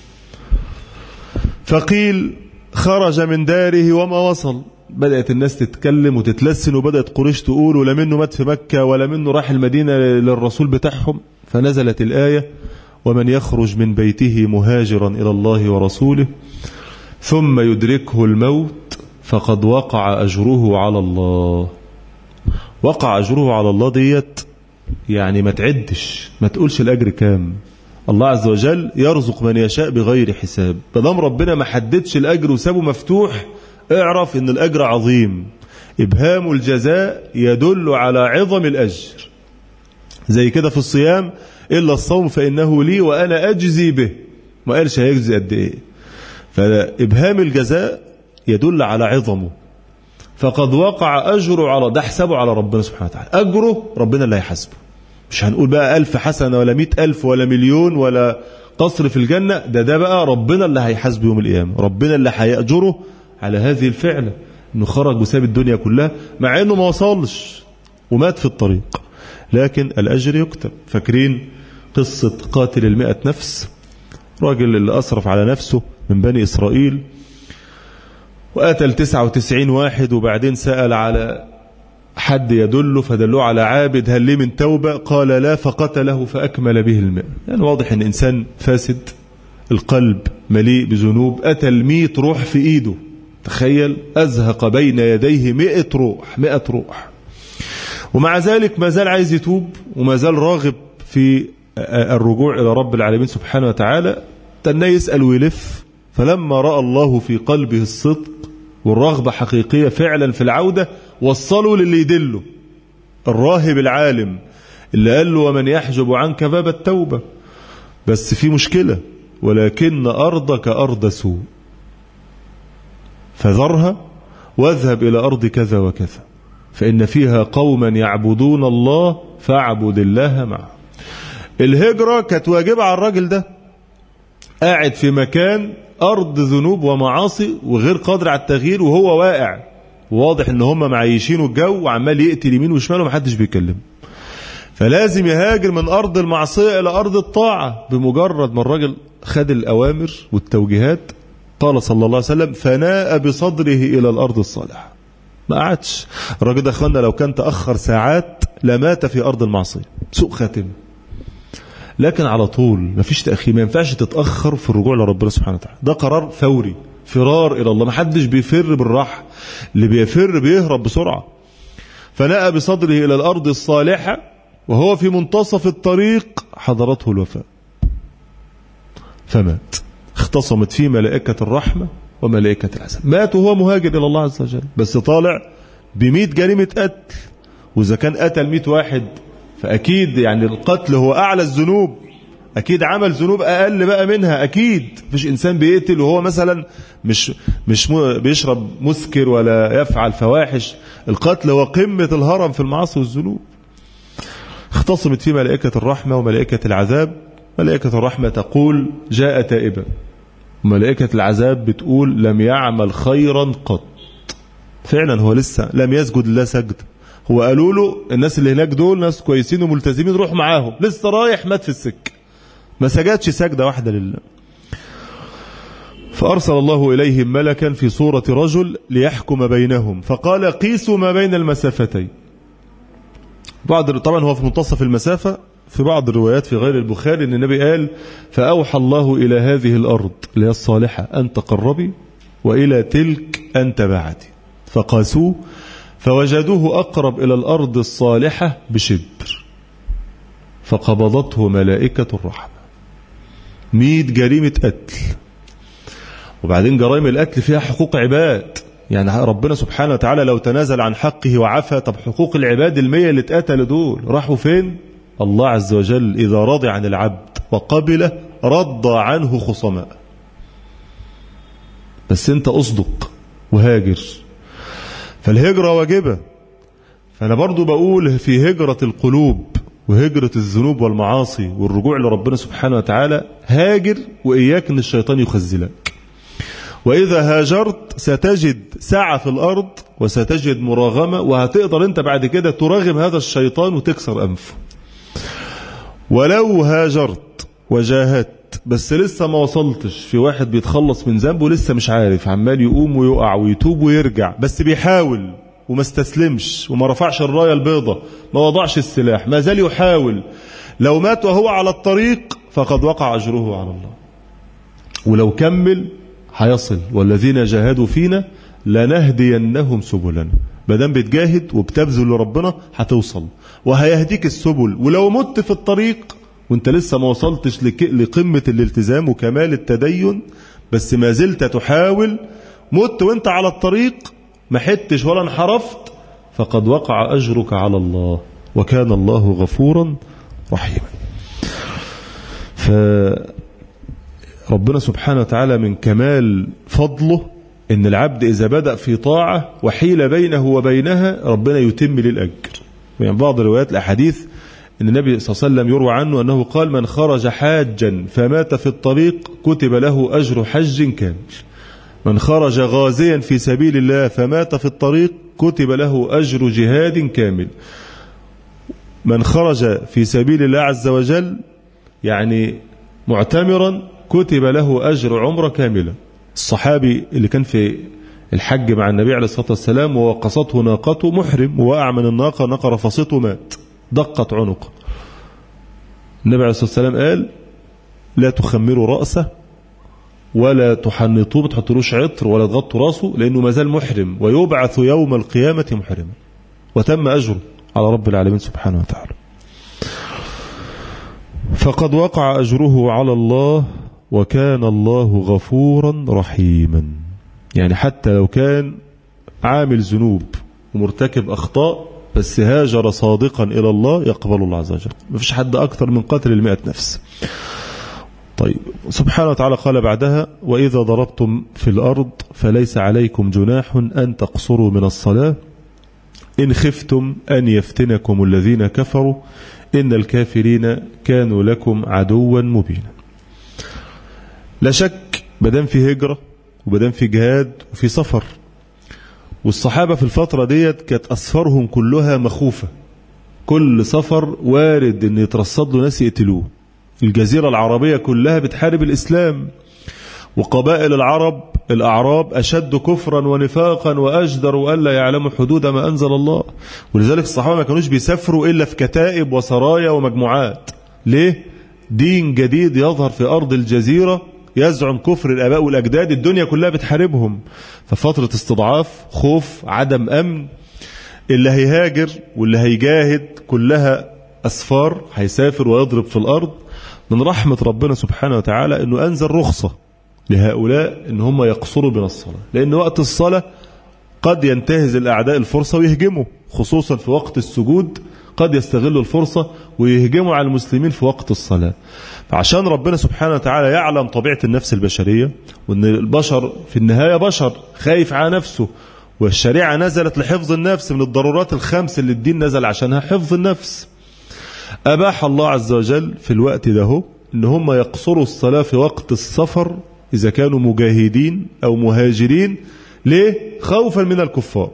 فقيل خرج من داره وما وصل. بدأت الناس تتكلم وتتلسن، وبدأت قريش تقول ولا منه مات في مكة ولا منه راح المدينة للرسول بتاعهم. فنزلت الآية ومن يخرج من بيته مهاجرا إلى الله ورسوله ثم يدركه الموت فقد وقع أجره على الله. وقع أجره على الله ديت يعني ما تعدش، ما تقولش الأجر كام. الله عز وجل يرزق من يشاء بغير حساب. فدام ربنا ما حددش الأجر وسابه مفتوح، اعرف ان الأجر عظيم. إبهام الجزاء يدل على عظم الأجر. زي كده في الصيام إلا الصوم فإنه لي وأنا أجزي به، ما قالش هيجزي قد إيه. فإبهام الجزاء يدل على عظمه. فقد وقع أجره على ده، حسابه على ربنا سبحانه وتعالى، أجره ربنا اللي هيحاسبه. مش هنقول بقى ألف حسنة ولا مئة ألف ولا مليون ولا قصر في الجنة، ده ده بقى ربنا اللي هيحاسبه يوم القيامة، ربنا اللي هيأجره على هذه الفعلة، انه خرج وساب الدنيا كلها مع انه ما وصلش ومات في الطريق، لكن الأجر يكتب. فاكرين قصة قاتل المئة نفس، راجل اللي أسرف على نفسه من بني إسرائيل وقتل تسعة وتسعين واحد، وبعدين سأل على حد يدله فدلوه على عابد هل لي من توبة، قال لا، فقتله فأكمل به المئة. يعني واضح ان إنسان فاسد، القلب مليء بذنوب، قتل مئة روح في إيده. تخيل، أزهق بين يديه مئة روح، مئة روح، ومع ذلك ما زال عايز يتوب وما زال راغب في الرجوع إلى رب العالمين سبحانه وتعالى. تنى يسأل ويلف، فلما رأى الله في قلبه الصدق والرغبة حقيقية فعلا في العودة، وصلوا للي يدله الراهب العالم اللي قال له ومن يحجب عنك باب التوبة، بس في مشكلة، ولكن أرضك أرض سوء فذرها واذهب إلى أرض كذا وكذا فإن فيها قوما يعبدون الله فاعبد الله معه. الهجرة كانت واجبة على الراجل ده، قاعد في مكان أرض ذنوب ومعاصي وغير قادر على التغيير، وهو واقع، واضح ان هم معيشينه الجو وعمال يقتل يمين وشمال ومحدش بيكلمه، فلازم يهاجر من أرض المعصية إلى أرض الطاعة. بمجرد ما الراجل خد الأوامر والتوجيهات قال صلى الله عليه وسلم فناء بصدره إلى الأرض الصالحة، ما قعدش الراجل ده. أخوانا لو كان تأخر ساعات لمات في أرض المعصية، سوء خاتم. لكن على طول ما فيش تأخير، ما ينفعش تتأخر في الرجوع لربنا سبحانه وتعالى، ده قرار فوري، فرار إلى الله، ما حدش بيفر بالراحة، اللي بيفر بيهرب بسرعة. فناء بصدره إلى الأرض الصالحة وهو في منتصف الطريق حضرته الوفاة فمات، اختصمت فيه ملائكة الرحمة وملائكة العذاب، مات وهو مهاجر إلى الله عز وجل، بس طالع بمئة جريمة قتل، وإذا كان قتل مئة واحد فأكيد يعني القتل هو أعلى الذنوب، أكيد عمل ذنوب أقل بقى منها، أكيد مفيش إنسان بيقتل وهو مثلا مش مش بيشرب مسكر ولا يفعل فواحش، القتل هو قمة الهرم في المعاصي والذنوب. اختصمت فيه ملائكة الرحمة وملائكة العذاب، ملائكة الرحمة تقول جاء تائبا، وملائكة العذاب بتقول لم يعمل خيرا قط، فعلا هو لسه لم يسجد لله سجد، هو قالوا له الناس اللي هناك دول ناس كويسين وملتزمين روح معاهم، لسه رايح مات في السك، ما سجدش سجدة واحدة لله. فأرسل الله إليهم ملكا في صورة رجل ليحكم بينهم، فقال قيسوا ما بين المسافتين. بعض طبعا هو في منتصف المسافة، في بعض الروايات في غير البخاري ان النبي قال فأوحى الله إلى هذه الأرض اللي هي الصالحة أن تقربي وإلى تلك أن تبعدي، فقاسوه فوجدوه أقرب إلى الأرض الصالحة بشبر، فقبضته ملائكة الرحمة. مئة جريمة قتل، وبعدين جرائم القتل فيها حقوق عباد، يعني ربنا سبحانه وتعالى لو تنازل عن حقه وعفى، طب حقوق العباد المية اللي اتقتلوا دول راحوا فين؟ الله عز وجل إذا رضي عن العبد وقبله رضى عنه خصماء، بس انت أصدق وهاجر، فالهجرة واجبة. فأنا برضو بقول في هجرة القلوب وهجرة الذنوب والمعاصي والرجوع لربنا سبحانه وتعالى هاجر، وإياك أن الشيطان يخزلك. وإذا هاجرت ستجد سعة في الأرض وستجد مراغمة، وهتقدر أنت بعد كده تراغم هذا الشيطان وتكسر أنفه. ولو هاجرت وجاهدت بس لسه ما وصلتش، في واحد بيتخلص من ذنبه لسه مش عارف، عمال يقوم ويقع ويتوب ويرجع، بس بيحاول وما استسلمش وما رفعش الراية البيضة، ما وضعش السلاح، ما زال يحاول، لو مات وهو على الطريق فقد وقع أجره على الله، ولو كمل هيصل، والذين جاهدوا فينا لنهدينهم سبلنا. مادام بتجاهد وبتبذل لربنا هتوصل وهيهديك السبل، ولو مت في الطريق وانت لسه ما وصلتش لقمة الالتزام وكمال التدين بس ما زلت تحاول، مت وانت على الطريق ما حتش ولا انحرفت، فقد وقع أجرك على الله، وكان الله غفورا رحيما. فربنا سبحانه وتعالى من كمال فضله إن العبد إذا بدأ في طاعة وحيل بينه وبينها ربنا يتم للأجر. يعني بعض روايات الأحاديث إن النبي صلى الله عليه وسلم يروى عنه أنه قال من خرج حاجا فمات في الطريق كتب له أجر حج كامل، من خرج غازيا في سبيل الله فمات في الطريق كتب له أجر جهاد كامل، من خرج في سبيل الله عز وجل يعني معتمرا كتب له أجر عمرة كاملة. الصحابي اللي كان في الحج مع النبي عليه الصلاة والسلام ووقصته ناقته محرم، ووقع من الناقة، ناقة رفصته مات، دقت عنقه، النبي عليه الصلاة والسلام قال لا تخمروا رأسه ولا تحنطوه، ما تحطلوش عطر ولا تغطوا راسه، لأنه ما زال محرم ويبعث يوم القيامة محرما، وتم أجره على رب العالمين سبحانه وتعالى. فقد وقع أجره على الله وكان الله غفورا رحيما. يعني حتى لو كان عامل ذنوب ومرتكب أخطاء بس هاجر صادقا إلى الله يقبل الله عز وجل. ما فيش حد أكثر من قتل المئة نفس. طيب سبحانه وتعالى قال بعدها: وإذا ضربتم في الأرض فليس عليكم جناح أن تقصروا من الصلاة إن خفتم أن يفتنكم الذين كفروا إن الكافرين كانوا لكم عدوا مبينا. لا شك بدام في هجرة وبدام في جهاد وفي سفر، والصحابة في الفترة ديت كانت أسفارهم كلها مخوفة، كل سفر وارد أن يترصد له ناس يقتلوه. الجزيرة العربية كلها بتحارب الإسلام، وقبائل العرب الأعراب أشد كفرا ونفاقا وأجدر وألا يعلموا حدود ما أنزل الله. ولذلك الصحابة ما كانوش بيسافروا إلا في كتائب وسرايا ومجموعات. ليه؟ دين جديد يظهر في أرض الجزيرة يزعم كفر الآباء والأجداد، الدنيا كلها بتحاربهم، ففترة استضعاف، خوف، عدم أمن. اللي هيهاجر واللي هيجاهد كلها أسفار، هيسافر ويضرب في الأرض. من رحمة ربنا سبحانه وتعالى أنه أنزل رخصة لهؤلاء أن هم يقصروا من الصلاة، لأن وقت الصلاة قد ينتهز الأعداء الفرصة ويهجموا، خصوصا في وقت السجود قد يستغلوا الفرصة ويهجموا على المسلمين في وقت الصلاة. فعشان ربنا سبحانه وتعالى يعلم طبيعة النفس البشرية، وأن البشر في النهاية بشر خايف على نفسه، والشريعة نزلت لحفظ النفس، من الضرورات الخمس اللي الدين نزل عشانها حفظ النفس. أباح الله عز وجل في الوقت ده أن هم يقصروا الصلاة في وقت السفر إذا كانوا مجاهدين أو مهاجرين. ليه؟ خوفا من الكفار.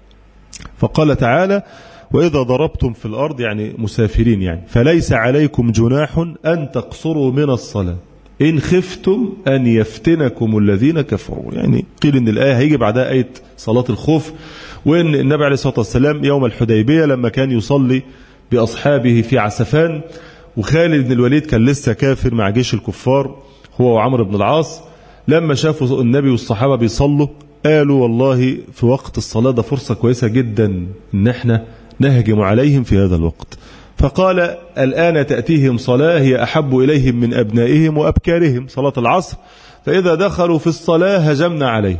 فقال تعالى: وإذا ضربتم في الأرض، يعني مسافرين، يعني فليس عليكم جناح أن تقصروا من الصلاة إن خفتم أن يفتنكم الذين كفروا. يعني قيل إن الآية هيجي بعدها آية صلاة الخوف، وإن النبي عليه الصلاة والسلام يوم الحديبية لما كان يصلي بأصحابه في عسفان، وخالد بن الوليد كان لسه كافر مع جيش الكفار هو وعمر بن العاص، لما شافوا النبي والصحابة بيصلوا قالوا: والله في وقت الصلاة ده فرصة كويسة جدا إن احنا نهجم عليهم في هذا الوقت. فقال: الآن تأتيهم صلاة هي أحب إليهم من أبنائهم وأبكارهم، صلاة العصر، فإذا دخلوا في الصلاة هجمنا عليه.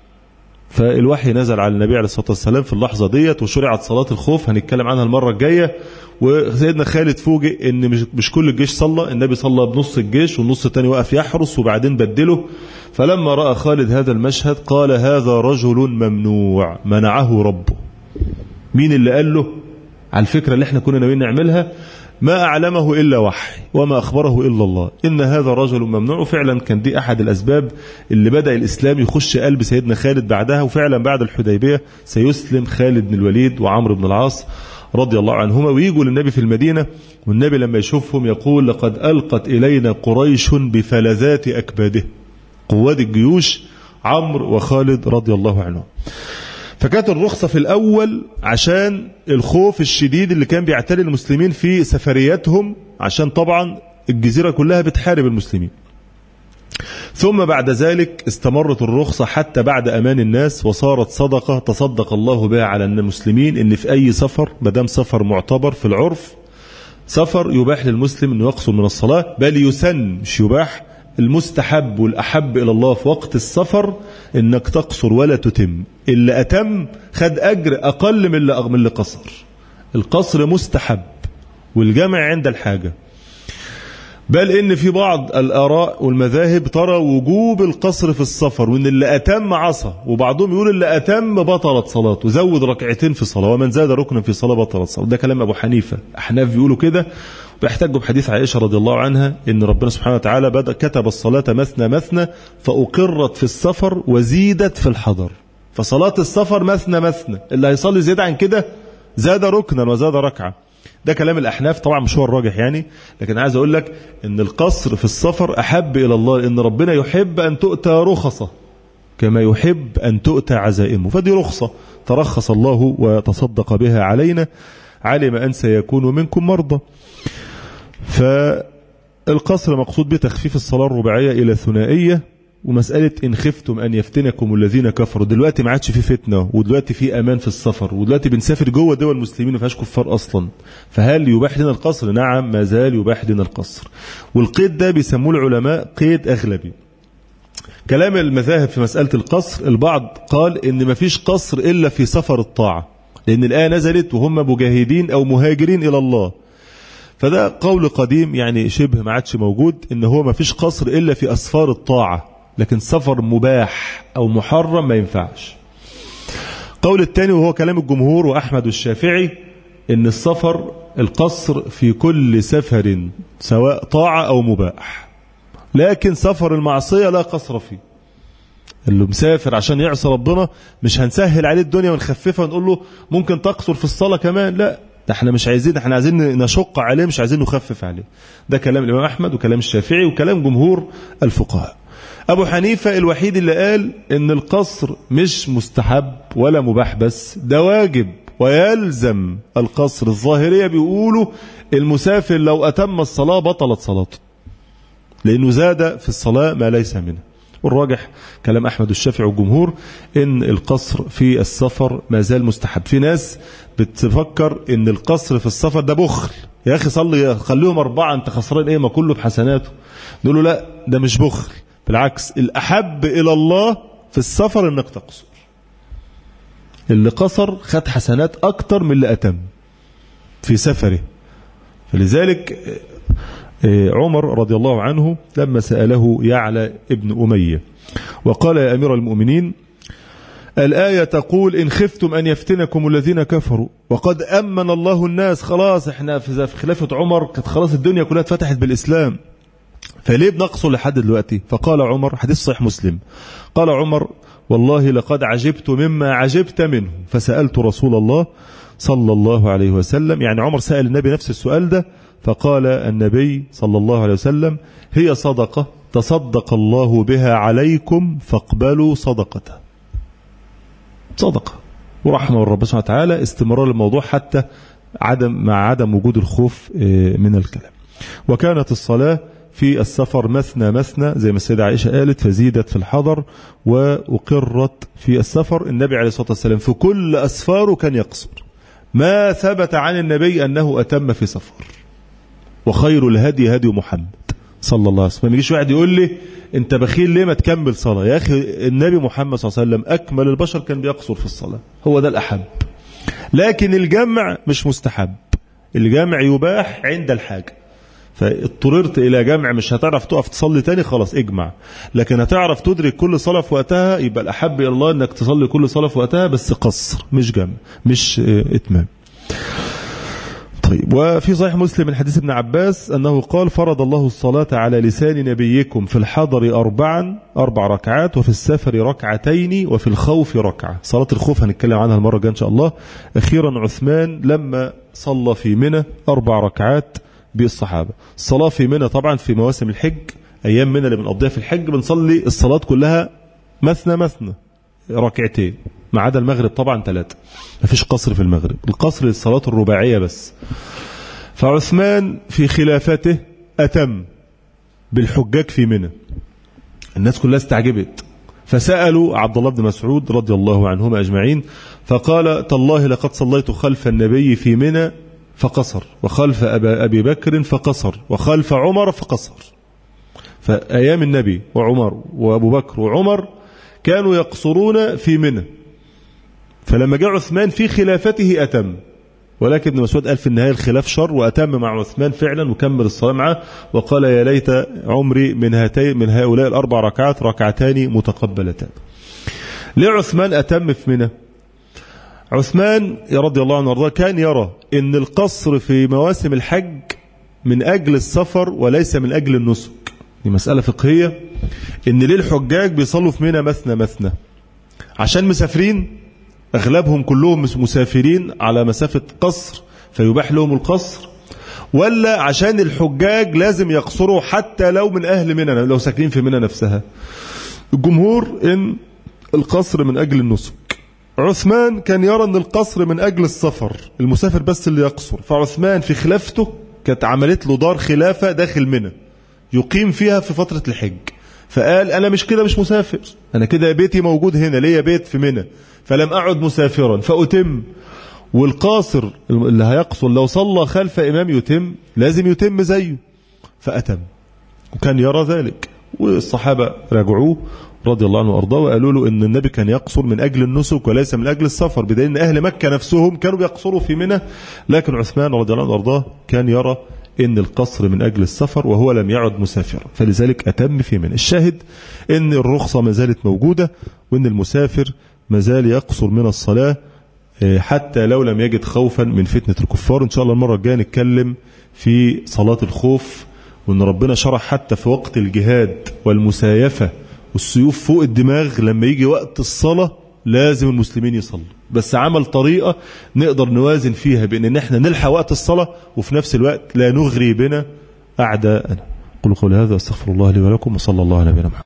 فالوحي نزل على النبي عليه الصلاة والسلام في اللحظة ديت، وشرعت صلاة الخوف، هنتكلم عنها المرة الجاية. وسيدنا خالد فوجئ ان مش, مش كل الجيش صلى، النبي صلى بنص الجيش والنص الثاني وقف يحرس وبعدين بدله. فلما رأى خالد هذا المشهد قال: هذا رجل ممنوع منعه ربه. مين اللي قال له على الفكرة اللي احنا كنا ناويين نعملها؟ ما أعلمه إلا وحي وما أخبره إلا الله، إن هذا رجل ممنوع. وفعلا كان دي أحد الأسباب اللي بدأ الإسلام يخش قلب سيدنا خالد بعدها، وفعلا بعد الحديبية سيسلم خالد بن الوليد وعمرو بن العاص رضي الله عنهما، ويجوا للنبي في المدينة، والنبي لما يشوفهم يقول: لقد ألقت إلينا قريش بفلذات أكباده. قوات الجيوش عمرو وخالد رضي الله عنهم. فكانت الرخصة في الأول عشان الخوف الشديد اللي كان بيعتري المسلمين في سفرياتهم، عشان طبعا الجزيرة كلها بتحارب المسلمين. ثم بعد ذلك استمرت الرخصة حتى بعد أمان الناس، وصارت صدقة تصدق الله بها على المسلمين، إن في أي سفر مدام سفر معتبر في العرف، سفر يباح للمسلم أنه يقصر من الصلاة، بل يسن مش يباح، المستحب والأحب إلى الله في وقت السفر إنك تقصر ولا تتم. اللي أتم خد أجر أقل من اللي, من اللي قصر. القصر مستحب والجمع عند الحاجة، بل إن في بعض الآراء والمذاهب ترى وجوب القصر في السفر، وإن اللي أتم عصى، وبعضهم يقول اللي أتم بطلت صلاته وزود ركعتين في صلاة، ومن زاد ركنا في صلاة بطلت صلاة. ده كلام أبو حنيفة. أحناف بيقولوا كده، ويحتجوا بحديث عائشة رضي الله عنها إن ربنا سبحانه وتعالى بدأ كتب الصلاة مثنى مثنى فأقرت في السفر وزيدت في الحضر. فصلاة السفر مثنى مثنى، اللي هيصلي زيادة عن كده زاد ركنا وزاد ركعة. ده كلام الأحناف، طبعا مش هو الراجح يعني، لكن عايز أقول لك إن القصر في السفر أحب إلى الله، لأن ربنا يحب أن تؤتى رخصة كما يحب أن تؤتى عزائمه. فدي رخصة ترخص الله وتصدق بها علينا، علم أن سيكون منكم مرضى. فالقصر مقصود بتخفيف الصلاة الرباعية إلى ثنائية. ومسألة إن خفتم أن يفتنكم الذين كفروا، دلوقتي ما عادش في فتنة، ودلوقتي في أمان في السفر، ودلوقتي بنسافر جوه دول المسلمين ما فيهاش كفار أصلا. فهل يباح لنا القصر؟ نعم، ما زال يباح لنا القصر. والقيد ده بيسموه العلماء قيد أغلبي. كلام المذاهب في مسألة القصر، البعض قال إن مفيش قصر إلا في سفر الطاعة، لأن الآية نزلت وهم مجاهدين أو مهاجرين إلى الله، فده قول قديم يعني شبه ما عادش موجود، إن هو مفيش قصر إلا في أسفار الطاعة، لكن سفر مباح أو محرم ما ينفعش. قول الثاني وهو كلام الجمهور وأحمد والشافعي، إن السفر القصر في كل سفر سواء طاعة أو مباح، لكن سفر المعصية لا قصر فيه. اللي مسافر عشان يعصي ربنا مش هنسهل عليه الدنيا ونخففها ونقول له ممكن تقصر في الصلاة كمان، لا، ده احنا مش عايزين، احنا عايزين نشق عليه مش عايزين نخفف عليه. ده كلام الإمام أحمد وكلام الشافعي وكلام جمهور الفقهاء. أبو حنيفة الوحيد اللي قال إن القصر مش مستحب ولا مباح، بس ده واجب ويلزم القصر. الظاهرية بيقولوا المسافر لو أتم الصلاة بطلت صلاته، لأنه زاد في الصلاة ما ليس منه. والراجح كلام أحمد والشافعي والجمهور إن القصر في السفر ما زال مستحب. في ناس بتفكر إن القصر في السفر ده بخل، يا أخي صلي خليهم أربعة أنت خسران إيه، ما كله بحسناته. نقول له لا، ده مش بخل، بالعكس الأحب إلى الله في السفر إنك تقصر. اللي قصر خد حسنات أكتر من اللي أتم في سفره. فلذلك عمر رضي الله عنه لما سأله يعلى ابن أمية وقال يا أمير المؤمنين، الآية تقول إن خفتم أن يفتنكم الذين كفروا وقد أمن الله الناس، خلاص احنا في خلافة عمر كانت خلاص الدنيا كلها اتفتحت بالإسلام، فليه بنقصر لحد دلوقتي؟ فقال عمر، حديث صحيح مسلم، قال عمر والله لقد عجبت مما عجبت منه فسألت رسول الله صلى الله عليه وسلم. يعني عمر سأل النبي نفس السؤال ده، فقال النبي صلى الله عليه وسلم هي صدقة تصدق الله بها عليكم فاقبلوا صدقته. صدقة ورحمة الرب سبحانه وتعالى، استمرار الموضوع حتى عدم مع عدم وجود الخوف من الكلام. وكانت الصلاة في السفر مثنى مثنى زي ما السيدة عائشة قالت، فزيدت في الحضر وأقرت في السفر. النبي عليه الصلاة والسلام في كل أسفاره كان يقصر، ما ثبت عن النبي أنه أتم في سفر. وخير الهدي هدي محمد صلى الله عليه وسلم. ما يجيش واحد يقول لي انت بخيل ليه ما تكمل صلاة، يا أخي النبي محمد صلى الله عليه وسلم أكمل البشر كان بيقصر في الصلاة، هو ده الأحب. لكن الجمع مش مستحب، الجمع يباح عند الحاجة. فاضطررت إلى جمع مش هتعرف تقف تصلي تاني، خلاص اجمع. لكن هتعرف تدرك كل صلاة في وقتها، يبقى الأحب إلى الله أنك تصلي كل صلاة في وقتها، بس قصر مش جمع مش إتمام. طيب، وفي صحيح مسلم من حديث ابن عباس أنه قال فرض الله الصلاة على لسان نبيكم في الحضر أربعا أربع ركعات وفي السفر ركعتين وفي الخوف ركعة. صلاة الخوف هنتكلم عنها المرة الجاية إن شاء الله. أخيرا عثمان لما صلى في منى أربع ركعات بالصحابة. الصلاة في منى طبعا في مواسم الحج، أيام منى اللي بنقضيها في الحج بنصلي الصلاة كلها مثنى مثنى ركعتين، ما عدا المغرب طبعا ثلاثة، ما فيش قصر في المغرب، القصر للصلاة الرباعية بس. فعثمان في خلافته أتم بالحجاج في منى، الناس كلها استعجبت، فسألوا عبد الله بن مسعود رضي الله عنهما أجمعين، فقال تالله لقد صليت خلف النبي في منى فقصر، وخلف أبي بكر فقصر، وخلف عمر فقصر. فأيام النبي وعمر وأبو بكر وعمر كانوا يقصرون في منى، فلما جاء عثمان في خلافته أتم. ولكن ابن مسعود قال في النهاية الخلاف شر، وأتم مع عثمان فعلا وكمل الصلاة معه، وقال يا ليت عمري من هاتين من هؤلاء الأربع ركعات ركعتان متقبلتان. ليه عثمان أتم في منى؟ عثمان رضي الله عنه وارضاه كان يرى ان القصر في مواسم الحج من أجل السفر وليس من أجل النسك. دي مسألة فقهية، ان ليه الحجاج بيصلوا في منى مثنى مثنى؟ عشان مسافرين، أغلبهم كلهم مسافرين على مسافة قصر فيباح لهم القصر، ولا عشان الحجاج لازم يقصروا حتى لو من أهل منى لو ساكنين في منى نفسها؟ الجمهور ان القصر من أجل النسك. عثمان كان يرى ان القصر من أجل السفر، المسافر بس اللي يقصر. فعثمان في خلافته كانت عملت له دار خلافة داخل منى يقيم فيها في فترة الحج، فقال أنا مش كده مش مسافر، أنا كده بيتي موجود هنا، ليا بيت في منى، فلم أعد مسافرا فأتم. والقاصر اللي هيقصر لو صلى خلف إمام يتم لازم يتم زيه، فأتم، وكان يرى ذلك. والصحابة راجعوه رضي الله عنه وأرضاه وقالوا له إن النبي كان يقصر من أجل النسك وليس من أجل السفر، بدليل إن أهل مكة نفسهم كانوا بيقصروا في منى، لكن عثمان رضي الله عنه وأرضاه كان يرى إن القصر من أجل السفر وهو لم يعد مسافرا، فلذلك أتم في منى. الشاهد إن الرخصة ما زالت موجودة، وإن المسافر ما زال يقصر من الصلاة حتى لو لم يجد خوفا من فتنة الكفار. إن شاء الله المرة الجاية نتكلم في صلاة الخوف، وإن ربنا شرح حتى في وقت الجهاد والمسايفة والسيوف فوق الدماغ لما يجي وقت الصلاة لازم المسلمين يصلوا، بس عمل طريقة نقدر نوازن فيها بأن نحن نلحق وقت الصلاة وفي نفس الوقت لا نغري بنا أعداءنا. قولوا قولي هذا، استغفر الله لي ولكم، وصلى الله على نبينا محمد.